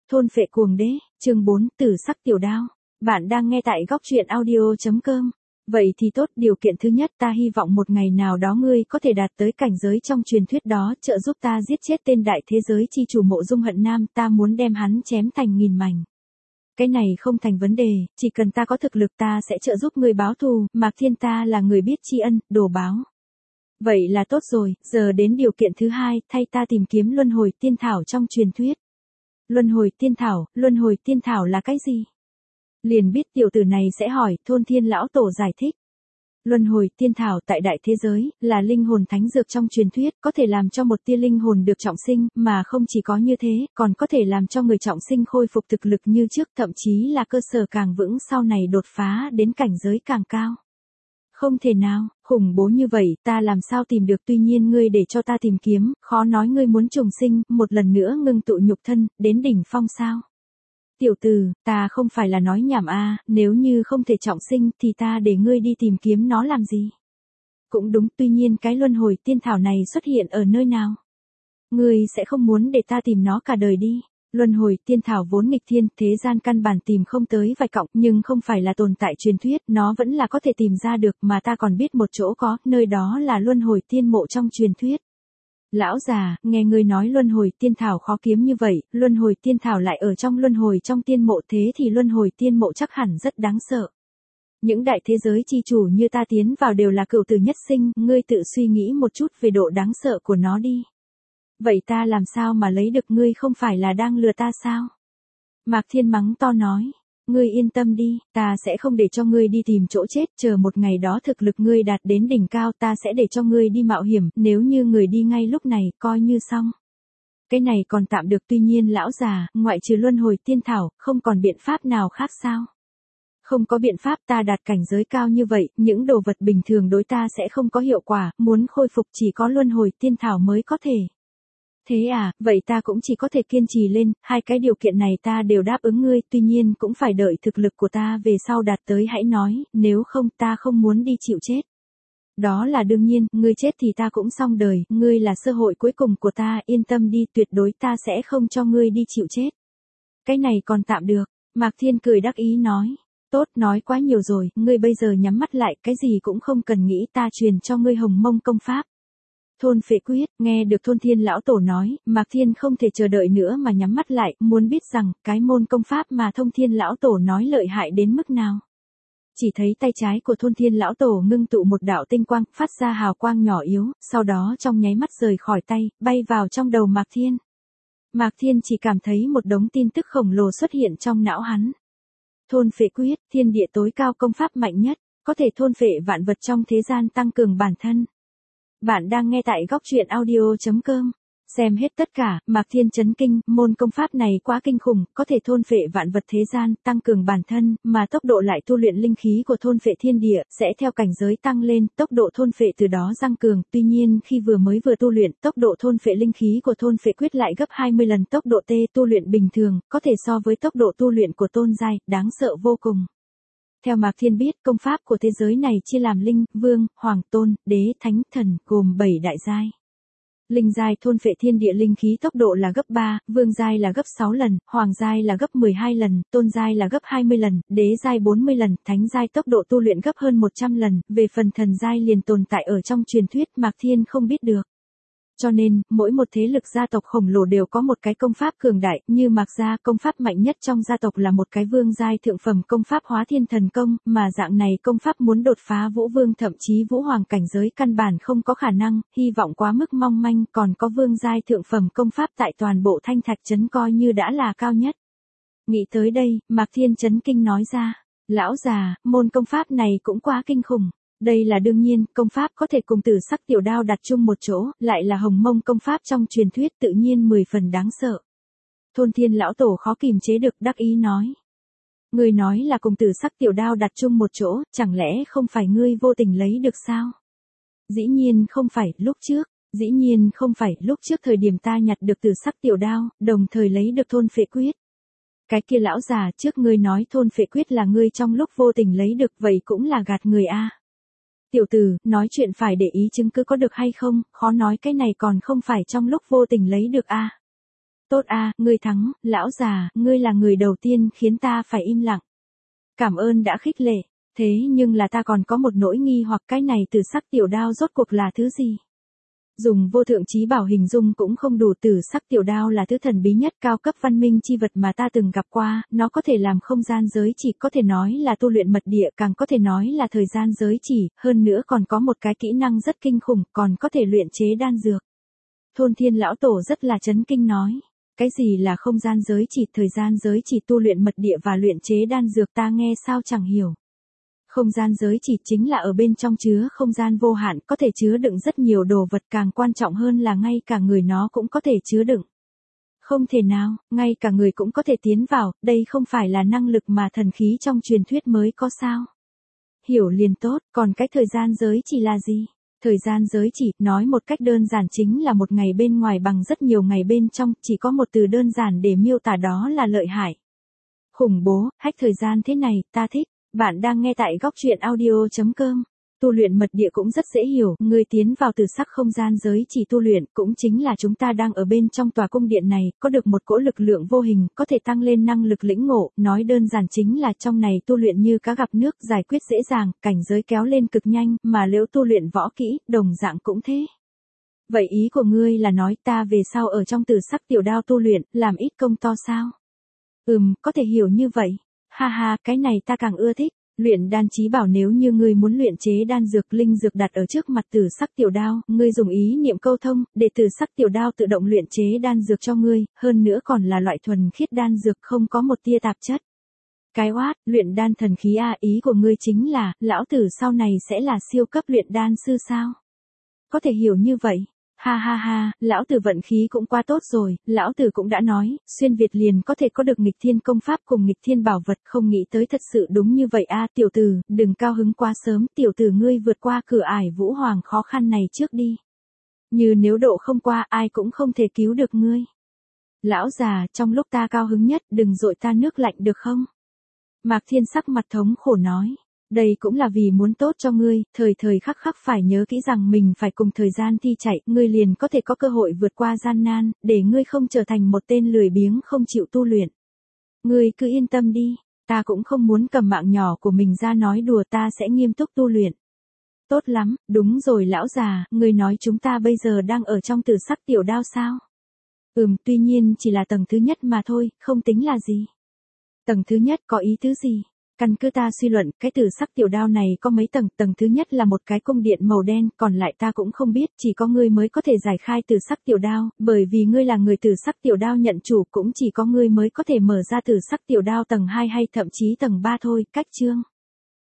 Thôn phệ cuồng đế, chương 4, tử sắc tiểu đao. Bạn đang nghe tại góc truyện audio.com. Vậy thì tốt, điều kiện thứ nhất, ta hy vọng một ngày nào đó ngươi có thể đạt tới cảnh giới trong truyền thuyết đó, trợ giúp ta giết chết tên đại thế giới chi chủ Mộ Dung Hận Nam, ta muốn đem hắn chém thành nghìn mảnh. Cái này không thành vấn đề, chỉ cần ta có thực lực ta sẽ trợ giúp ngươi báo thù, Mạc Thiên ta là người biết tri ân, đồ báo. Vậy là tốt rồi, giờ đến điều kiện thứ hai, thay ta tìm kiếm luân hồi tiên thảo trong truyền thuyết. Luân hồi tiên thảo là cái gì? Liền biết tiểu tử này sẽ hỏi, Thôn Thiên lão tổ giải thích. Luân hồi tiên thảo tại đại thế giới, là linh hồn thánh dược trong truyền thuyết, có thể làm cho một tia linh hồn được trọng sinh, mà không chỉ có như thế, còn có thể làm cho người trọng sinh khôi phục thực lực như trước, thậm chí là cơ sở càng vững sau này đột phá đến cảnh giới càng cao. Không thể nào, khủng bố như vậy, ta làm sao tìm được, tuy nhiên ngươi để cho ta tìm kiếm, khó nói ngươi muốn trùng sinh, một lần nữa ngưng tụ nhục thân, đến đỉnh phong sao. Tiểu tử, ta không phải là nói nhảm a, nếu như không thể trọng sinh thì ta để ngươi đi tìm kiếm nó làm gì. Cũng đúng, tuy nhiên cái luân hồi tiên thảo này xuất hiện ở nơi nào? Ngươi sẽ không muốn để ta tìm nó cả đời đi. Luân hồi tiên thảo vốn nghịch thiên, thế gian căn bản tìm không tới vài cọng, nhưng không phải là tồn tại truyền thuyết, nó vẫn là có thể tìm ra được, mà ta còn biết một chỗ có, nơi đó là luân hồi tiên mộ trong truyền thuyết. Lão già, nghe ngươi nói luân hồi tiên thảo khó kiếm như vậy, luân hồi tiên thảo lại ở trong luân hồi trong tiên mộ, thế thì luân hồi tiên mộ chắc hẳn rất đáng sợ. Những đại thế giới chi chủ như ta tiến vào đều là cựu tử nhất sinh, ngươi tự suy nghĩ một chút về độ đáng sợ của nó đi. Vậy ta làm sao mà lấy được, ngươi không phải là đang lừa ta sao? Mạc Thiên mắng to nói, ngươi yên tâm đi, ta sẽ không để cho ngươi đi tìm chỗ chết, chờ một ngày đó thực lực ngươi đạt đến đỉnh cao ta sẽ để cho ngươi đi mạo hiểm, nếu như ngươi đi ngay lúc này, coi như xong. Cái này còn tạm được, tuy nhiên lão già, ngoại trừ luân hồi tiên thảo, không còn biện pháp nào khác sao? Không có biện pháp, ta đạt cảnh giới cao như vậy, những đồ vật bình thường đối ta sẽ không có hiệu quả, muốn khôi phục chỉ có luân hồi tiên thảo mới có thể. Thế à, vậy ta cũng chỉ có thể kiên trì lên, hai cái điều kiện này ta đều đáp ứng ngươi, tuy nhiên cũng phải đợi thực lực của ta về sau đạt tới hãy nói, nếu không ta không muốn đi chịu chết. Đó là đương nhiên, ngươi chết thì ta cũng xong đời, ngươi là cơ hội cuối cùng của ta, yên tâm đi, tuyệt đối ta sẽ không cho ngươi đi chịu chết. Cái này còn tạm được, Mạc Thiên cười đắc ý nói, tốt, nói quá nhiều rồi, ngươi bây giờ nhắm mắt lại, cái gì cũng không cần nghĩ, ta truyền cho ngươi Hồng Mông công pháp. Thôn phệ quyết, nghe được Thôn Thiên lão tổ nói, Mạc Thiên không thể chờ đợi nữa mà nhắm mắt lại, muốn biết rằng, cái môn công pháp mà Thôn Thiên lão tổ nói lợi hại đến mức nào. Chỉ thấy tay trái của Thôn Thiên lão tổ ngưng tụ một đạo tinh quang, phát ra hào quang nhỏ yếu, sau đó trong nháy mắt rời khỏi tay, bay vào trong đầu Mạc Thiên. Mạc Thiên chỉ cảm thấy một đống tin tức khổng lồ xuất hiện trong não hắn. Thôn phệ quyết, thiên địa tối cao công pháp mạnh nhất, có thể thôn phệ vạn vật trong thế gian, tăng cường bản thân. Bạn đang nghe tại góc truyện audio.com. Xem hết tất cả, Mạc Thiên chấn kinh, môn công pháp này quá kinh khủng, có thể thôn phệ vạn vật thế gian, tăng cường bản thân, mà tốc độ lại tu luyện linh khí của thôn phệ thiên địa, sẽ theo cảnh giới tăng lên, tốc độ thôn phệ từ đó tăng cường, tuy nhiên khi vừa tu luyện, tốc độ thôn phệ linh khí của thôn phệ quyết lại gấp 20 lần tốc độ tu luyện bình thường, có thể so với tốc độ tu luyện của tôn giai, đáng sợ vô cùng. Theo Mạc Thiên biết, công pháp của thế giới này chia làm linh, vương, hoàng, tôn, đế, thánh, thần, gồm 7 đại giai. Linh giai thôn phệ thiên địa linh khí tốc độ là gấp 3, vương giai là gấp 6 lần, hoàng giai là gấp 12 lần, tôn giai là gấp 20 lần, đế giai 40 lần, thánh giai tốc độ tu luyện gấp hơn 100 lần, về phần thần giai liền tồn tại ở trong truyền thuyết, Mạc Thiên không biết được. Cho nên, mỗi một thế lực gia tộc khổng lồ đều có một cái công pháp cường đại, như Mạc gia, công pháp mạnh nhất trong gia tộc là một cái vương giai thượng phẩm công pháp Hóa Thiên Thần Công, mà dạng này công pháp muốn đột phá vũ vương thậm chí vũ hoàng cảnh giới căn bản không có khả năng, hy vọng quá mức mong manh, còn có vương giai thượng phẩm công pháp tại toàn bộ Thanh Thạch trấn coi như đã là cao nhất. Nghĩ tới đây, Mạc Thiên chấn kinh nói ra, lão già, môn công pháp này cũng quá kinh khủng. Đây là đương nhiên, công pháp có thể cùng tử sắc tiểu đao đặt chung một chỗ, lại là Hồng Mông công pháp trong truyền thuyết, tự nhiên 10 phần đáng sợ. Thôn Thiên lão tổ khó kìm chế được, đắc ý nói. Ngươi nói là cùng tử sắc tiểu đao đặt chung một chỗ, chẳng lẽ không phải ngươi vô tình lấy được sao? Dĩ nhiên không phải, lúc trước thời điểm ta nhặt được tử sắc tiểu đao, đồng thời lấy được thôn phệ quyết. Cái kia lão già, trước ngươi nói thôn phệ quyết là ngươi trong lúc vô tình lấy được, vậy cũng là gạt người a. Tiểu tử, nói chuyện phải để ý chứng cứ có được hay không, khó nói cái này còn không phải trong lúc vô tình lấy được a. Tốt a, ngươi thắng, lão già, ngươi là người đầu tiên khiến ta phải im lặng. Cảm ơn đã khích lệ, thế nhưng là ta còn có một nỗi nghi hoặc cái này tử sắc tiểu đao rốt cuộc là thứ gì? Dùng vô thượng trí bảo hình dung cũng không đủ, tử sắc tiểu đao là thứ thần bí nhất cao cấp văn minh chi vật mà ta từng gặp qua, nó có thể làm không gian giới chỉ, có thể nói là tu luyện mật địa, càng có thể nói là thời gian giới chỉ, hơn nữa còn có một cái kỹ năng rất kinh khủng, còn có thể luyện chế đan dược. Thôn Thiên lão tổ rất là chấn kinh nói. Cái gì là không gian giới chỉ, thời gian giới chỉ, tu luyện mật địa và luyện chế đan dược, ta nghe sao chẳng hiểu. Không gian giới chỉ chính là ở bên trong chứa không gian vô hạn, có thể chứa đựng rất nhiều đồ vật, càng quan trọng hơn là ngay cả người nó cũng có thể chứa đựng. Không thể nào, ngay cả người cũng có thể tiến vào, đây không phải là năng lực mà thần khí trong truyền thuyết mới có sao. Hiểu liền tốt, còn cái thời gian giới chỉ là gì? Thời gian giới chỉ, nói một cách đơn giản chính là một ngày bên ngoài bằng rất nhiều ngày bên trong, chỉ có một từ đơn giản để miêu tả, đó là lợi hại. Khủng bố, hack thời gian thế này, ta thích. Bạn đang nghe tại góc truyện audio.com. Tu luyện mật địa cũng rất dễ hiểu, người tiến vào từ sắc không gian giới chỉ tu luyện, cũng chính là chúng ta đang ở bên trong tòa cung điện này, có được một cỗ lực lượng vô hình, có thể tăng lên năng lực lĩnh ngộ, nói đơn giản chính là trong này tu luyện như cá gặp nước, giải quyết dễ dàng, cảnh giới kéo lên cực nhanh, mà nếu tu luyện võ kỹ, đồng dạng cũng thế. Vậy ý của ngươi là nói ta về sau ở trong từ sắc tiểu đao tu luyện, làm ít công to sao? Có thể hiểu như vậy. Ha ha, cái này ta càng ưa thích. Luyện đan chí bảo, nếu như ngươi muốn luyện chế đan dược, linh dược đặt ở trước mặt tử sắc tiểu đao, ngươi dùng ý niệm câu thông, để tử sắc tiểu đao tự động luyện chế đan dược cho ngươi, hơn nữa còn là loại thuần khiết đan dược không có một tia tạp chất. Cái oát, luyện đan thần khí a, ý của ngươi chính là, lão tử sau này sẽ là siêu cấp luyện đan sư sao? Có thể hiểu như vậy. Ha ha ha, lão tử vận khí cũng quá tốt rồi, lão tử cũng đã nói, xuyên Việt liền có thể có được nghịch thiên công pháp cùng nghịch thiên bảo vật, không nghĩ tới thật sự đúng như vậy a. Tiểu tử, đừng cao hứng quá sớm, tiểu tử ngươi vượt qua cửa ải vũ hoàng khó khăn này trước đi. Như nếu độ không qua, ai cũng không thể cứu được ngươi. Lão già, trong lúc ta cao hứng nhất, đừng dội ta nước lạnh được không? Mạc Thiên sắc mặt thống khổ nói. Đây cũng là vì muốn tốt cho ngươi, thời thời khắc khắc phải nhớ kỹ rằng mình phải cùng thời gian thi chạy, ngươi liền có thể có cơ hội vượt qua gian nan, để ngươi không trở thành một tên lười biếng không chịu tu luyện. Ngươi cứ yên tâm đi, ta cũng không muốn cầm mạng nhỏ của mình ra nói đùa, ta sẽ nghiêm túc tu luyện. Tốt lắm, đúng rồi lão già, ngươi nói chúng ta bây giờ đang ở trong tử sắc tiểu đao sao? Tuy nhiên chỉ là tầng thứ nhất mà thôi, không tính là gì. Tầng thứ nhất có ý tứ gì? Căn cứ ta suy luận, cái tử sắc tiểu đao này có mấy tầng, tầng thứ nhất là một cái cung điện màu đen, còn lại ta cũng không biết, chỉ có ngươi mới có thể giải khai tử sắc tiểu đao, bởi vì ngươi là người tử sắc tiểu đao nhận chủ, cũng chỉ có ngươi mới có thể mở ra tử sắc tiểu đao tầng 2 hay thậm chí tầng 3 thôi, cách chương.